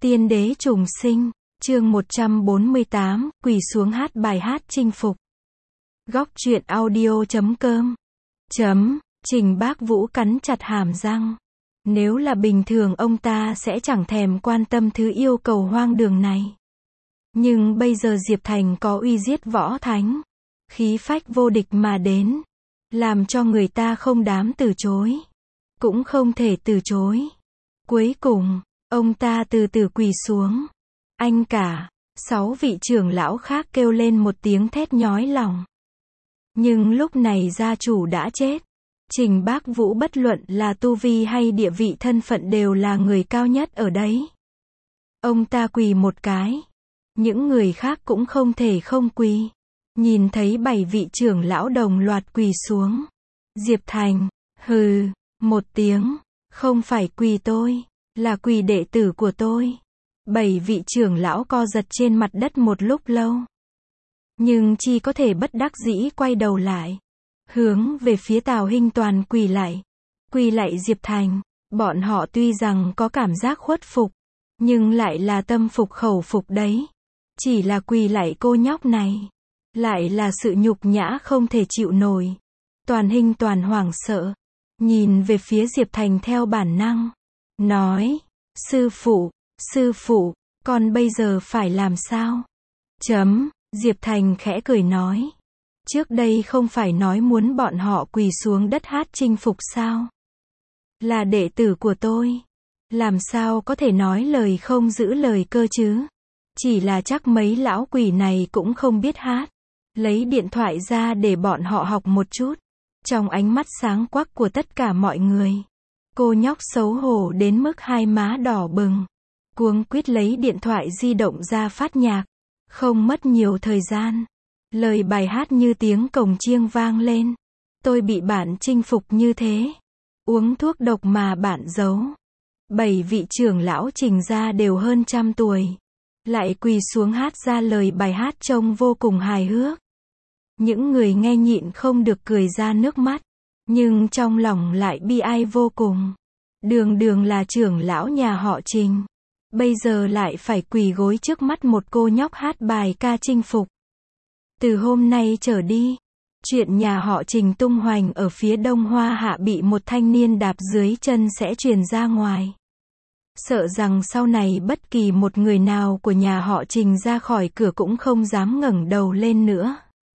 Tiên đế trùng sinh, chương 148, quỳ xuống hát bài hát chinh phục. Góc truyện audio.com. Trình Bác Vũ cắn chặt hàm răng. Nếu là bình thường ông ta sẽ chẳng thèm quan tâm thứ yêu cầu hoang đường này. Nhưng bây giờ Diệp Thành có uy giết võ thánh, khí phách vô địch mà đến, làm cho người ta không dám từ chối, cũng không thể từ chối. Cuối cùng, ông ta từ từ quỳ xuống. Anh cả, 6 vị trưởng lão khác kêu lên một tiếng thét nhói lòng. Nhưng lúc này gia chủ đã chết. Trình Bác Vũ bất luận là tu vi hay địa vị thân phận đều là người cao nhất ở đấy. Ông ta quỳ một cái. Những người khác cũng không thể không quỳ. Nhìn thấy 7 vị trưởng lão đồng loạt quỳ xuống. Diệp Thành, hừ, một tiếng, không phải quỳ tôi, là quỳ đệ tử của tôi. 7 vị trưởng lão co giật trên mặt đất một lúc lâu. Nhưng chỉ có thể bất đắc dĩ quay đầu lại. Hướng về phía Tào Hinh Toàn quỳ lại. Quỳ lại Diệp Thành. Bọn họ tuy rằng có cảm giác khuất phục, nhưng lại là tâm phục khẩu phục đấy. Chỉ là quỳ lại cô nhóc này, lại là sự nhục nhã không thể chịu nổi. Toàn Hinh Toàn hoảng sợ, nhìn về phía Diệp Thành theo bản năng. Nói, sư phụ, con bây giờ phải làm sao? Diệp Thành khẽ cười nói. Trước đây không phải nói muốn bọn họ quỳ xuống đất hát chinh phục sao? Là đệ tử của tôi. Làm sao có thể nói lời không giữ lời cơ chứ? Chỉ là chắc mấy lão quỷ này cũng không biết hát. Lấy điện thoại ra để bọn họ học một chút. Trong ánh mắt sáng quắc của tất cả mọi người, cô nhóc xấu hổ đến mức hai má đỏ bừng. Cuống quýt lấy điện thoại di động ra phát nhạc. Không mất nhiều thời gian, lời bài hát như tiếng cồng chiêng vang lên. Tôi bị bạn chinh phục như thế. Uống thuốc độc mà bạn giấu. 7 vị trưởng lão Trình gia đều hơn 100 tuổi. Lại quỳ xuống hát ra lời bài hát trông vô cùng hài hước. Những người nghe nhịn không được cười ra nước mắt. Nhưng trong lòng lại bi ai vô cùng. Đường là trưởng lão nhà họ Trình. Bây giờ lại phải quỳ gối trước mắt một cô nhóc hát bài ca chinh phục. Từ hôm nay trở đi, chuyện nhà họ Trình tung hoành ở phía Đông Hoa Hạ bị một thanh niên đạp dưới chân sẽ truyền ra ngoài. Sợ rằng sau này bất kỳ một người nào của nhà họ Trình ra khỏi cửa cũng không dám ngẩng đầu lên nữa.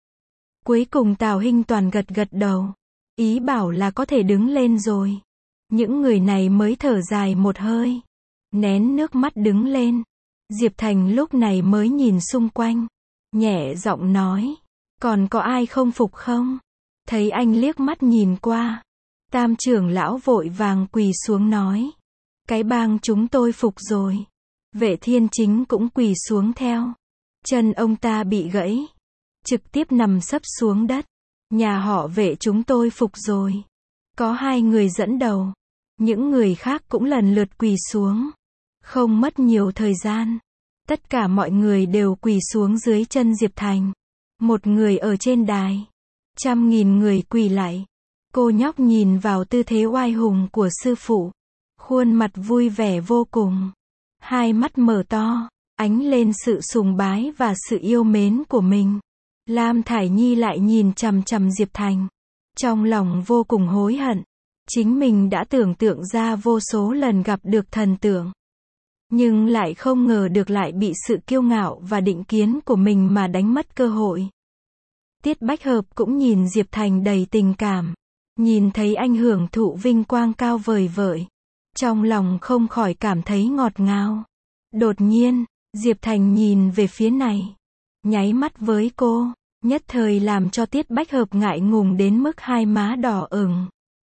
Cuối cùng Tào Hinh Toàn gật đầu. Ý bảo là có thể đứng lên rồi. Những người này mới thở dài một hơi. Nén nước mắt đứng lên. Diệp Thành lúc này mới nhìn xung quanh. Nhẹ giọng nói. Còn có ai không phục không? Thấy anh liếc mắt nhìn qua. Tam trưởng lão vội vàng quỳ xuống nói. Cái bang chúng tôi phục rồi. Vệ Thiên Chính cũng quỳ xuống theo. Chân ông ta bị gãy. Trực tiếp nằm sấp xuống đất. Nhà họ Vệ chúng tôi phục rồi. Có 2 người dẫn đầu. Những người khác cũng lần lượt quỳ xuống. Không mất nhiều thời gian. Tất cả mọi người đều quỳ xuống dưới chân Diệp Thành. Một người ở trên đài. 100.000 người quỳ lại. Cô nhóc nhìn vào tư thế oai hùng của sư phụ. Khuôn mặt vui vẻ vô cùng. Hai mắt mở to, ánh lên sự sùng bái và sự yêu mến của mình. Lam Thải Nhi lại nhìn chằm chằm Diệp Thành. Trong lòng vô cùng hối hận. Chính mình đã tưởng tượng ra vô số lần gặp được thần tượng. Nhưng lại không ngờ được lại bị sự kiêu ngạo và định kiến của mình mà đánh mất cơ hội. Tiết Bách Hợp cũng nhìn Diệp Thành đầy tình cảm. Nhìn thấy anh hưởng thụ vinh quang cao vời vợi. Trong lòng không khỏi cảm thấy ngọt ngào. Đột nhiên, Diệp Thành nhìn về phía này. Nháy mắt với cô, nhất thời làm cho Tiết Bách Hợp ngại ngùng đến mức hai má đỏ ửng.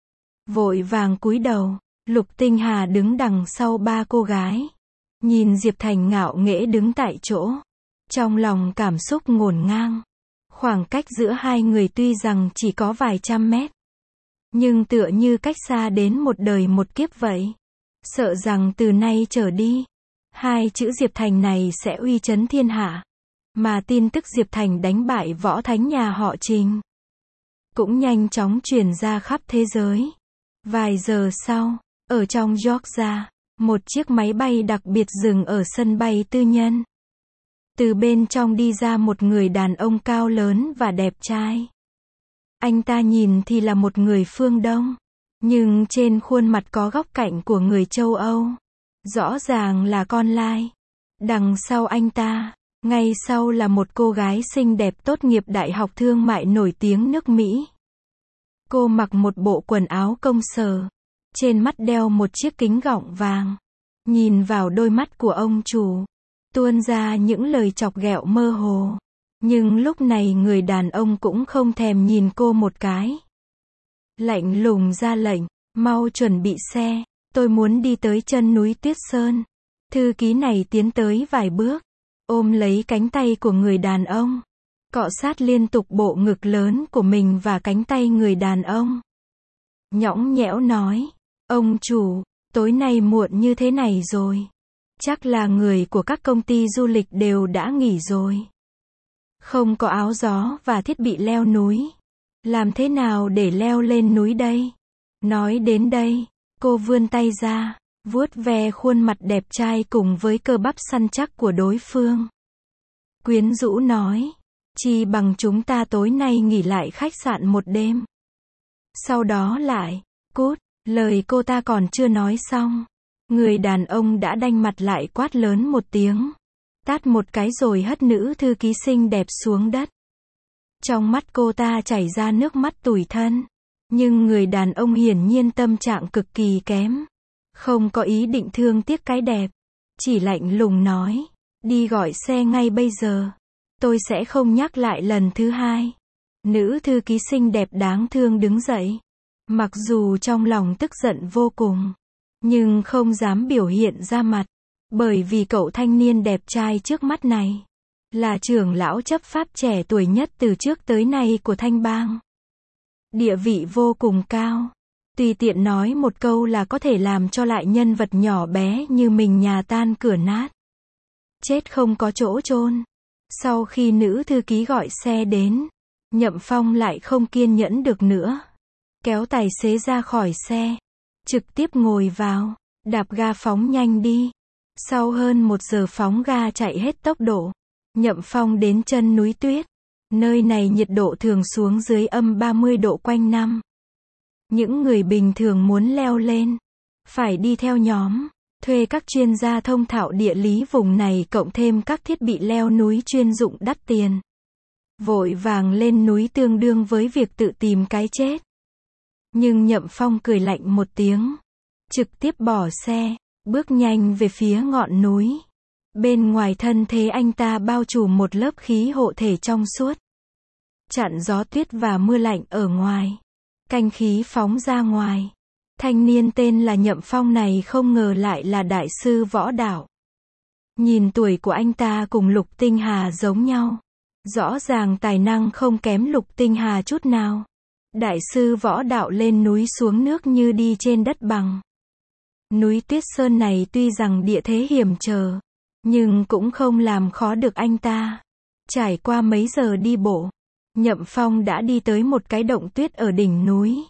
Vội vàng cúi đầu, Lục Tinh Hà đứng đằng sau 3 cô gái. Nhìn Diệp Thành ngạo nghễ đứng tại chỗ. Trong lòng cảm xúc ngổn ngang. Khoảng cách giữa hai người tuy rằng chỉ có vài trăm mét. Nhưng tựa như cách xa đến một đời một kiếp vậy. Sợ rằng từ nay trở đi, 2 chữ Diệp Thành này sẽ uy chấn thiên hạ. Mà tin tức Diệp Thành đánh bại võ thánh nhà họ Trình cũng nhanh chóng truyền ra khắp thế giới. Vài giờ sau, ở trong Georgia, Một chiếc máy bay đặc biệt dừng ở sân bay tư nhân. Từ bên trong đi ra một người đàn ông cao lớn và đẹp trai. Anh ta nhìn thì là một người phương Đông, nhưng trên khuôn mặt có góc cạnh của người châu Âu. Rõ ràng là con lai. Đằng sau anh ta, ngay sau là một cô gái xinh đẹp tốt nghiệp đại học thương mại nổi tiếng nước Mỹ. Cô mặc một bộ quần áo công sở, trên mắt đeo một chiếc kính gọng vàng. Nhìn vào đôi mắt của ông chủ, tuôn ra những lời chọc ghẹo mơ hồ. Nhưng lúc này người đàn ông cũng không thèm nhìn cô một cái. Lạnh lùng ra lệnh, mau chuẩn bị xe, tôi muốn đi tới chân núi Tuyết Sơn. Thư ký này tiến tới vài bước, ôm lấy cánh tay của người đàn ông, cọ sát liên tục bộ ngực lớn của mình và cánh tay người đàn ông. Nhõng nhẽo nói, ông chủ, tối nay muộn như thế này rồi. Chắc là người của các công ty du lịch đều đã nghỉ rồi. Không có áo gió và thiết bị leo núi. Làm thế nào để leo lên núi đây? Nói đến đây, cô vươn tay ra, vuốt ve khuôn mặt đẹp trai cùng với cơ bắp săn chắc của đối phương. Quyến rũ nói, chi bằng chúng ta tối nay nghỉ lại khách sạn một đêm. Sau đó lại, cút, lời cô ta còn chưa nói xong. Người đàn ông đã đanh mặt lại quát lớn một tiếng. Tát một cái rồi hất nữ thư ký xinh đẹp xuống đất. Trong mắt cô ta chảy ra nước mắt tủi thân. Nhưng người đàn ông hiển nhiên tâm trạng cực kỳ kém. Không có ý định thương tiếc cái đẹp. Chỉ lạnh lùng nói, đi gọi xe ngay bây giờ. Tôi sẽ không nhắc lại lần thứ hai. Nữ thư ký xinh đẹp đáng thương đứng dậy. Mặc dù trong lòng tức giận vô cùng, nhưng không dám biểu hiện ra mặt. Bởi vì cậu thanh niên đẹp trai trước mắt này là trưởng lão chấp pháp trẻ tuổi nhất từ trước tới nay của Thanh Bang. Địa vị vô cùng cao. Tùy tiện nói một câu là có thể làm cho lại nhân vật nhỏ bé như mình nhà tan cửa nát. Chết không có chỗ chôn. Sau khi nữ thư ký gọi xe đến, Nhậm Phong lại không kiên nhẫn được nữa. Kéo tài xế ra khỏi xe. Trực tiếp ngồi vào. Đạp ga phóng nhanh đi. Sau hơn 1 giờ phóng ga chạy hết tốc độ, Nhậm Phong đến chân núi tuyết. Nơi này nhiệt độ thường xuống dưới âm 30 độ quanh năm. Những người bình thường muốn leo lên, phải đi theo nhóm, thuê các chuyên gia thông thạo địa lý vùng này cộng thêm các thiết bị leo núi chuyên dụng đắt tiền. Vội vàng lên núi tương đương với việc tự tìm cái chết. Nhưng Nhậm Phong cười lạnh một tiếng, trực tiếp bỏ xe, bước nhanh về phía ngọn núi. Bên ngoài thân thế anh ta bao trùm một lớp khí hộ thể trong suốt, chặn gió tuyết và mưa lạnh ở ngoài. Canh khí phóng ra ngoài. Thanh niên tên là Nhậm Phong này không ngờ lại là đại sư võ đạo. Nhìn tuổi của anh ta cùng Lục Tinh Hà giống nhau. Rõ ràng tài năng không kém Lục Tinh Hà chút nào. Đại sư võ đạo lên núi xuống nước như đi trên đất bằng. Núi Tuyết Sơn này tuy rằng địa thế hiểm trở, nhưng cũng không làm khó được anh ta. Trải qua mấy giờ đi bộ, Nhậm Phong đã đi tới một cái động tuyết ở đỉnh núi.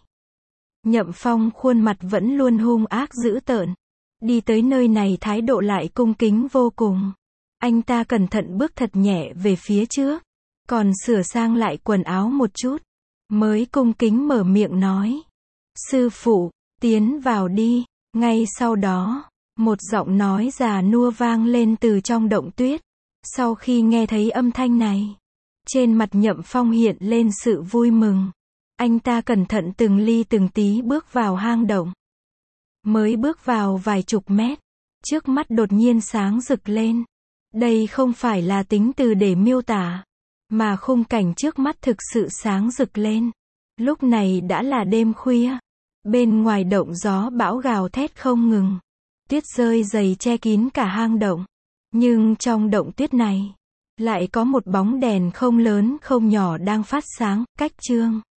Nhậm Phong khuôn mặt vẫn luôn hung ác dữ tợn. Đi tới nơi này thái độ lại cung kính vô cùng. Anh ta cẩn thận bước thật nhẹ về phía trước, còn sửa sang lại quần áo một chút, mới cung kính mở miệng nói. Sư phụ, tiến vào đi. Ngay sau đó, một giọng nói già nua vang lên từ trong động tuyết. Sau khi nghe thấy âm thanh này, trên mặt Nhậm Phong hiện lên sự vui mừng. Anh ta cẩn thận từng ly từng tí bước vào hang động. Mới bước vào vài chục mét, trước mắt đột nhiên sáng rực lên. Đây không phải là tính từ để miêu tả, mà khung cảnh trước mắt thực sự sáng rực lên. Lúc này đã là đêm khuya. Bên ngoài động gió bão gào thét không ngừng. Tuyết rơi dày che kín cả hang động. Nhưng trong động tuyết này, lại có một bóng đèn không lớn không nhỏ đang phát sáng, cách chương.